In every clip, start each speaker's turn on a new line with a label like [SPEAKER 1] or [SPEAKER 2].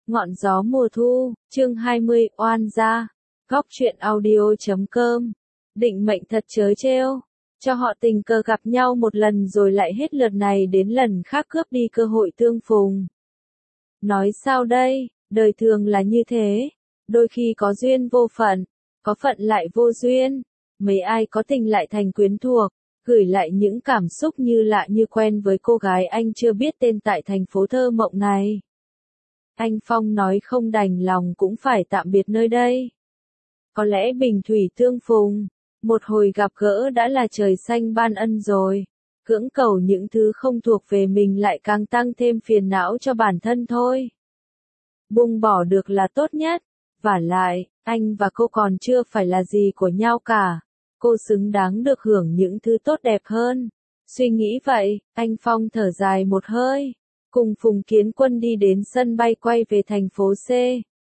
[SPEAKER 1] Ngọn gió mùa thu, chương 20, oan gia. Góc truyện audio.com. Định mệnh thật trớ trêu. Cho họ tình cờ gặp nhau một lần rồi lại hết lượt này đến lần khác cướp đi cơ hội tương phùng. Nói sao đây, đời thường là như thế. Đôi khi có duyên vô phận, có phận lại vô duyên. Mấy ai có tình lại thành quyến thuộc, gửi lại những cảm xúc như lạ như quen với cô gái anh chưa biết tên tại thành phố thơ mộng này. Anh Phong nói không đành lòng cũng phải tạm biệt nơi đây. Có lẽ bình thủy tương phùng, một hồi gặp gỡ đã là trời xanh ban ân rồi. Cưỡng cầu những thứ không thuộc về mình lại càng tăng thêm phiền não cho bản thân thôi. Buông bỏ được là tốt nhất. Vả lại, anh và cô còn chưa phải là gì của nhau cả. Cô xứng đáng được hưởng những thứ tốt đẹp hơn. Suy nghĩ vậy, anh Phong thở dài một hơi. Cùng Phùng Kiến Quân đi đến sân bay quay về thành phố C.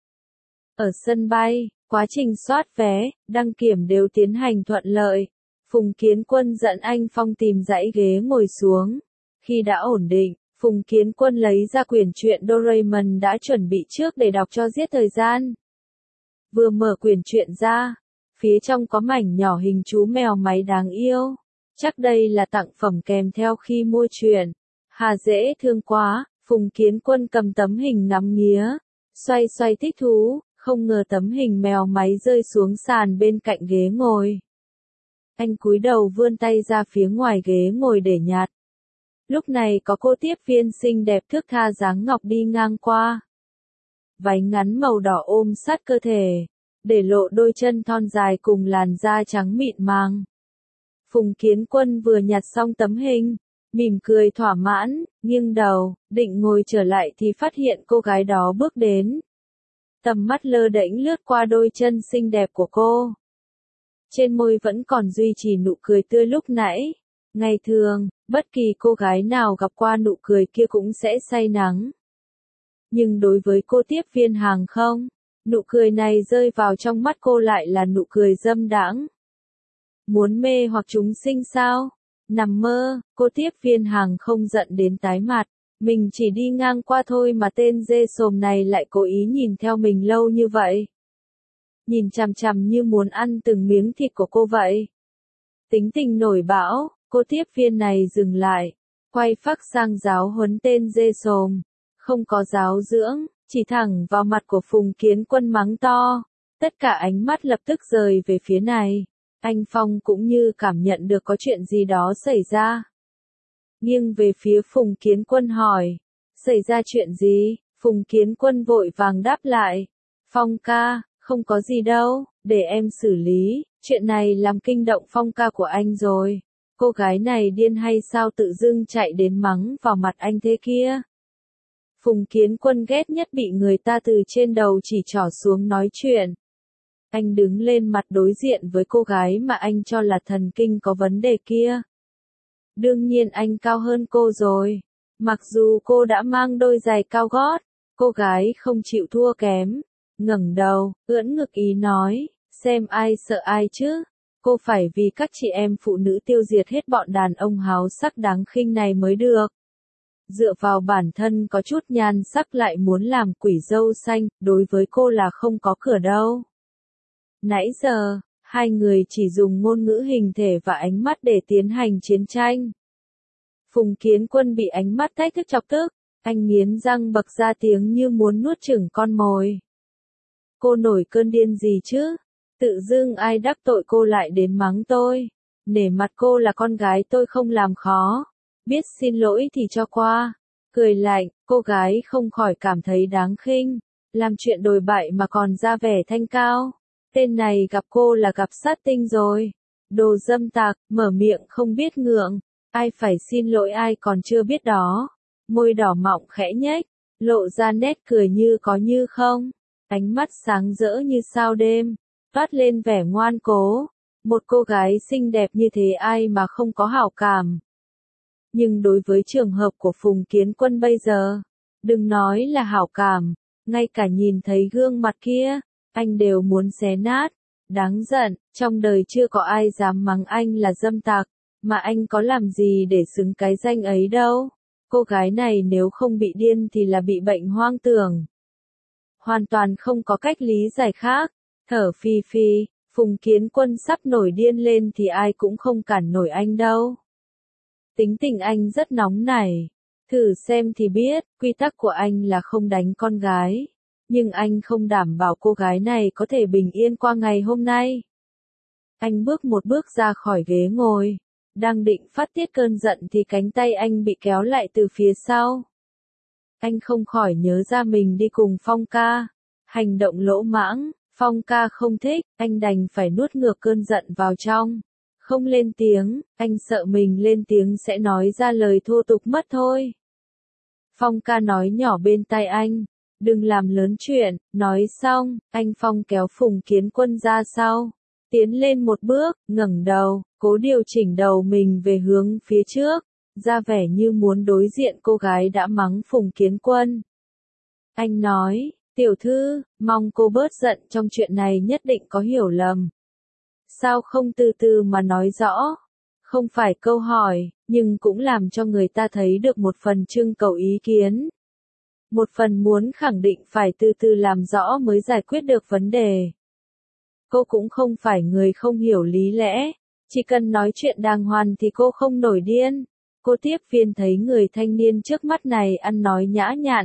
[SPEAKER 1] Ở sân bay, quá trình soát vé, đăng kiểm đều tiến hành thuận lợi. Phùng Kiến Quân dẫn anh Phong tìm dãy ghế ngồi xuống. Khi đã ổn định, Phùng Kiến Quân lấy ra quyển truyện Doraemon đã chuẩn bị trước để đọc cho giết thời gian. Vừa mở quyển truyện ra, phía trong có mảnh nhỏ hình chú mèo máy đáng yêu. Chắc đây là tặng phẩm kèm theo khi mua truyện. Hà dễ thương quá, Phùng Kiến Quân cầm tấm hình ngắm nghía, xoay xoay thích thú, không ngờ tấm hình mèo máy rơi xuống sàn bên cạnh ghế ngồi. Anh cúi đầu vươn tay ra phía ngoài ghế ngồi để nhặt. Lúc này có cô tiếp viên xinh đẹp thước tha dáng ngọc đi ngang qua. Váy ngắn màu đỏ ôm sát cơ thể, để lộ đôi chân thon dài cùng làn da trắng mịn màng. Phùng Kiến Quân vừa nhặt xong tấm hình, mỉm cười thỏa mãn, nghiêng đầu, định ngồi trở lại thì phát hiện cô gái đó bước đến. Tầm mắt lơ đễnh lướt qua đôi chân xinh đẹp của cô. Trên môi vẫn còn duy trì nụ cười tươi lúc nãy. Ngày thường, bất kỳ cô gái nào gặp qua nụ cười kia cũng sẽ say nắng. Nhưng đối với cô tiếp viên hàng không, nụ cười này rơi vào trong mắt cô lại là nụ cười dâm đãng. Muốn mê hoặc chúng sinh sao? Nằm mơ, cô tiếp viên hàng không giận đến tái mặt. Mình chỉ đi ngang qua thôi mà tên dê xồm này lại cố ý nhìn theo mình lâu như vậy. Nhìn chằm chằm như muốn ăn từng miếng thịt của cô vậy. Tính tình nổi bão, cô tiếp viên này dừng lại, quay phác sang giáo huấn tên dê xồm. Không có giáo dưỡng, chỉ thẳng vào mặt của Phùng Kiến Quân mắng to. Tất cả ánh mắt lập tức rời về phía này. Anh Phong cũng như cảm nhận được có chuyện gì đó xảy ra. Nghiêng về phía Phùng Kiến Quân hỏi. Xảy ra chuyện gì? Phùng Kiến Quân vội vàng đáp lại. Phong ca, không có gì đâu, để em xử lý. Chuyện này làm kinh động Phong ca của anh rồi. Cô gái này điên hay sao tự dưng chạy đến mắng vào mặt anh thế kia? Phùng Kiến Quân ghét nhất bị người ta từ trên đầu chỉ trỏ xuống nói chuyện. Anh đứng lên mặt đối diện với cô gái mà anh cho là thần kinh có vấn đề kia. Đương nhiên anh cao hơn cô rồi. Mặc dù cô đã mang đôi giày cao gót, cô gái không chịu thua kém. Ngẩng đầu, ưỡn ngực ý nói, xem ai sợ ai chứ. Cô phải vì các chị em phụ nữ tiêu diệt hết bọn đàn ông háo sắc đáng khinh này mới được. Dựa vào bản thân có chút nhan sắc lại muốn làm quỷ dâu xanh, đối với cô là không có cửa đâu. Nãy giờ, hai người chỉ dùng ngôn ngữ hình thể và ánh mắt để tiến hành chiến tranh. Phùng Kiến Quân bị ánh mắt thách thức chọc tức, anh nghiến răng bật ra tiếng như muốn nuốt chửng con mồi. Cô nổi cơn điên gì chứ? Tự dưng ai đắc tội cô lại đến mắng tôi. Nể mặt cô là con gái tôi không làm khó. Biết xin lỗi thì cho qua. Cười lạnh, cô gái không khỏi cảm thấy đáng khinh. Làm chuyện đồi bại mà còn ra vẻ thanh cao. Tên này gặp cô là gặp sát tinh rồi. Đồ dâm tặc, mở miệng không biết ngượng. Ai phải xin lỗi ai còn chưa biết đó. Môi đỏ mọng khẽ nhếch, lộ ra nét cười như có như không. Ánh mắt sáng rỡ như sao đêm, toát lên vẻ ngoan cố. Một cô gái xinh đẹp như thế ai mà không có hảo cảm. Nhưng đối với trường hợp của Phùng Kiến Quân bây giờ, đừng nói là hảo cảm, ngay cả nhìn thấy gương mặt kia, anh đều muốn xé nát. Đáng giận, trong đời chưa có ai dám mắng anh là dâm tặc, mà anh có làm gì để xứng cái danh ấy đâu. Cô gái này nếu không bị điên thì là bị bệnh hoang tưởng. hoàn toàn không có cách lý giải khác. Thở phì phì, Phùng Kiến Quân sắp nổi điên lên thì ai cũng không cản nổi anh đâu. Tính tình anh rất nóng nảy. Thử xem thì biết, quy tắc của anh là không đánh con gái. Nhưng anh không đảm bảo cô gái này có thể bình yên qua ngày hôm nay. Anh bước một bước ra khỏi ghế ngồi. Đang định phát tiết cơn giận thì cánh tay anh bị kéo lại từ phía sau. Anh không khỏi nhớ ra mình đi cùng Phong ca. Hành động lỗ mãng, Phong ca không thích, anh đành phải nuốt ngược cơn giận vào trong. Không lên tiếng, anh sợ mình lên tiếng sẽ nói ra lời thô tục mất thôi. Phong ca nói nhỏ bên tai anh, đừng làm lớn chuyện, nói xong, anh Phong kéo Phùng Kiến Quân ra sau. Tiến lên một bước, ngẩng đầu, cố điều chỉnh đầu mình về hướng phía trước, ra vẻ như muốn đối diện cô gái đã mắng Phùng Kiến Quân. Anh nói, tiểu thư, mong cô bớt giận, trong chuyện này nhất định có hiểu lầm. Sao không từ từ mà nói rõ? Không phải câu hỏi, nhưng cũng làm cho người ta thấy được một phần trưng cầu ý kiến. Một phần muốn khẳng định phải từ từ làm rõ mới giải quyết được vấn đề. Cô cũng không phải người không hiểu lý lẽ, chỉ cần nói chuyện đàng hoàng thì cô không nổi điên. Cô tiếp viên thấy người thanh niên trước mắt này ăn nói nhã nhặn.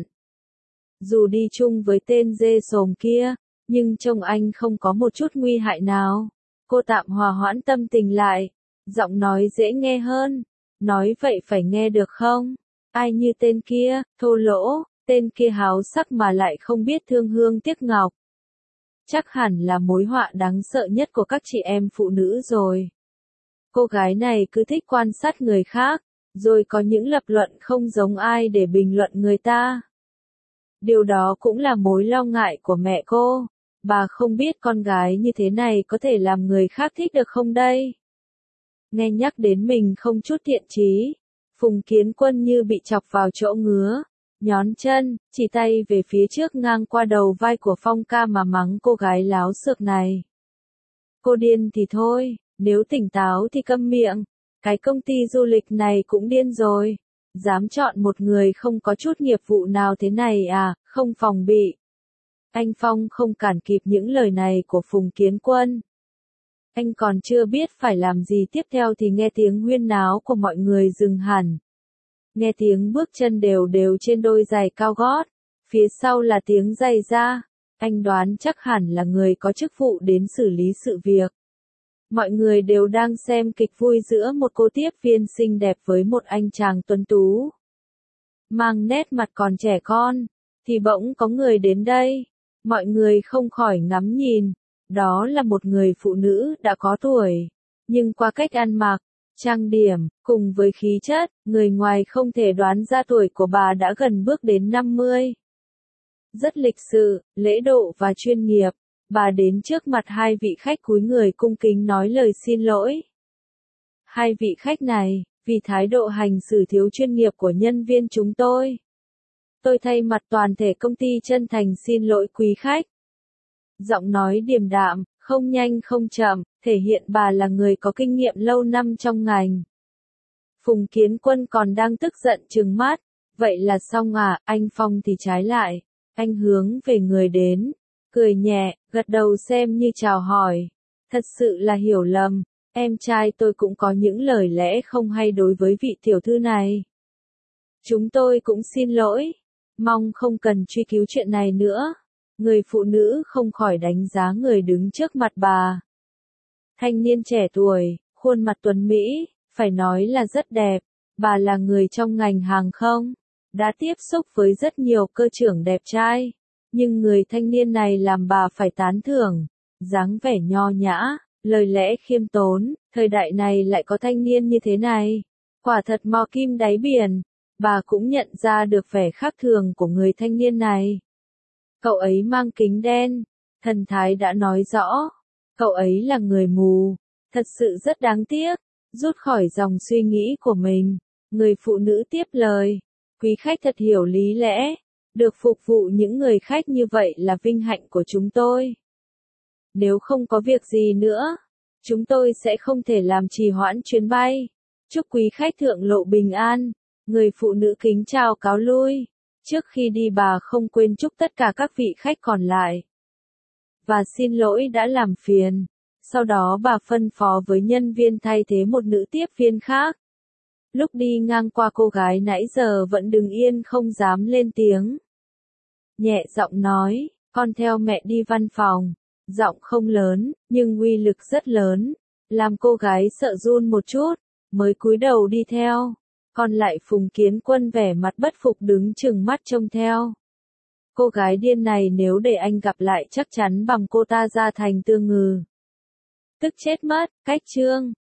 [SPEAKER 1] Dù đi chung với tên dê sồm kia, nhưng trông anh không có một chút nguy hại nào. Cô tạm hòa hoãn tâm tình lại, giọng nói dễ nghe hơn. Nói vậy phải nghe được không? Ai như tên kia, thô lỗ, tên kia háo sắc mà lại không biết thương hương tiếc ngọc. Chắc hẳn là mối họa đáng sợ nhất của các chị em phụ nữ rồi. Cô gái này cứ thích quan sát người khác, rồi có những lập luận không giống ai để bình luận người ta. Điều đó cũng là mối lo ngại của mẹ cô. Bà không biết con gái như thế này có thể làm người khác thích được không đây? Nghe nhắc đến mình không chút thiện chí, Phùng Kiến Quân như bị chọc vào chỗ ngứa, nhón chân, chỉ tay về phía trước ngang qua đầu vai của Phong ca mà mắng cô gái láo xược này. Cô điên thì thôi, nếu tỉnh táo thì câm miệng, cái công ty du lịch này cũng điên rồi. Dám chọn một người không có chút nghiệp vụ nào thế này à, không phòng bị. Anh Phong không cản kịp những lời này của Phùng Kiến Quân. Anh còn chưa biết phải làm gì tiếp theo thì nghe tiếng huyên náo của mọi người dừng hẳn. Nghe tiếng bước chân đều đều trên đôi giày cao gót, phía sau là tiếng giày da. Anh đoán chắc hẳn là người có chức vụ đến xử lý sự việc. Mọi người đều đang xem kịch vui giữa một cô tiếp viên xinh đẹp với một anh chàng tuấn tú. Mang nét mặt còn trẻ con, thì bỗng có người đến đây. Mọi người không khỏi ngắm nhìn. Đó là một người phụ nữ đã có tuổi. Nhưng qua cách ăn mặc, trang điểm, cùng với khí chất, người ngoài không thể đoán ra tuổi của bà đã gần bước đến 50. Rất lịch sự, lễ độ và chuyên nghiệp, bà đến trước mặt hai vị khách cúi người cung kính nói lời xin lỗi. Hai vị khách này, vì thái độ hành xử thiếu chuyên nghiệp của nhân viên chúng tôi thay mặt toàn thể công ty chân thành xin lỗi quý khách. Giọng nói điềm đạm, không nhanh không chậm, thể hiện bà là người có kinh nghiệm lâu năm trong ngành. Phùng Kiến Quân còn đang tức giận trừng mắt. Vậy là xong à? Anh Phong thì trái lại. Anh hướng về người đến, cười nhẹ, gật đầu xem như chào hỏi. Thật sự là hiểu lầm, em trai tôi cũng có những lời lẽ không hay đối với vị tiểu thư này. Chúng tôi cũng xin lỗi, mong không cần truy cứu chuyện này nữa. Người phụ nữ không khỏi đánh giá người đứng trước mặt bà. Thanh niên trẻ tuổi, khuôn mặt tuấn mỹ, phải nói là rất đẹp. Bà là người trong ngành hàng không, đã tiếp xúc với rất nhiều cơ trưởng đẹp trai. Nhưng người thanh niên này làm bà phải tán thưởng. Dáng vẻ nho nhã, lời lẽ khiêm tốn, thời đại này lại có thanh niên như thế này. Quả thật mò kim đáy biển. Bà cũng nhận ra được vẻ khác thường của người thanh niên này. Cậu ấy mang kính đen, thần thái đã nói rõ. Cậu ấy là người mù, thật sự rất đáng tiếc. Rút khỏi dòng suy nghĩ của mình, người phụ nữ tiếp lời. Quý khách thật hiểu lý lẽ, được phục vụ những người khách như vậy là vinh hạnh của chúng tôi. Nếu không có việc gì nữa, chúng tôi sẽ không thể làm trì hoãn chuyến bay. Chúc quý khách thượng lộ bình an. Người phụ nữ kính chào cáo lui. Trước khi đi bà không quên chúc tất cả các vị khách còn lại. Và xin lỗi đã làm phiền. Sau đó bà phân phó với nhân viên thay thế một nữ tiếp viên khác. Lúc đi ngang qua cô gái nãy giờ vẫn đứng yên không dám lên tiếng. Nhẹ giọng nói, con theo mẹ đi văn phòng. Giọng không lớn, nhưng uy lực rất lớn. Làm cô gái sợ run một chút, mới cúi đầu đi theo. Còn lại Phùng Kiến Quân vẻ mặt bất phục đứng chừng mắt trông theo. Cô gái điên này nếu để anh gặp lại chắc chắn bằng cô ta ra thành tương ngừ. Tức chết mất, cách chương.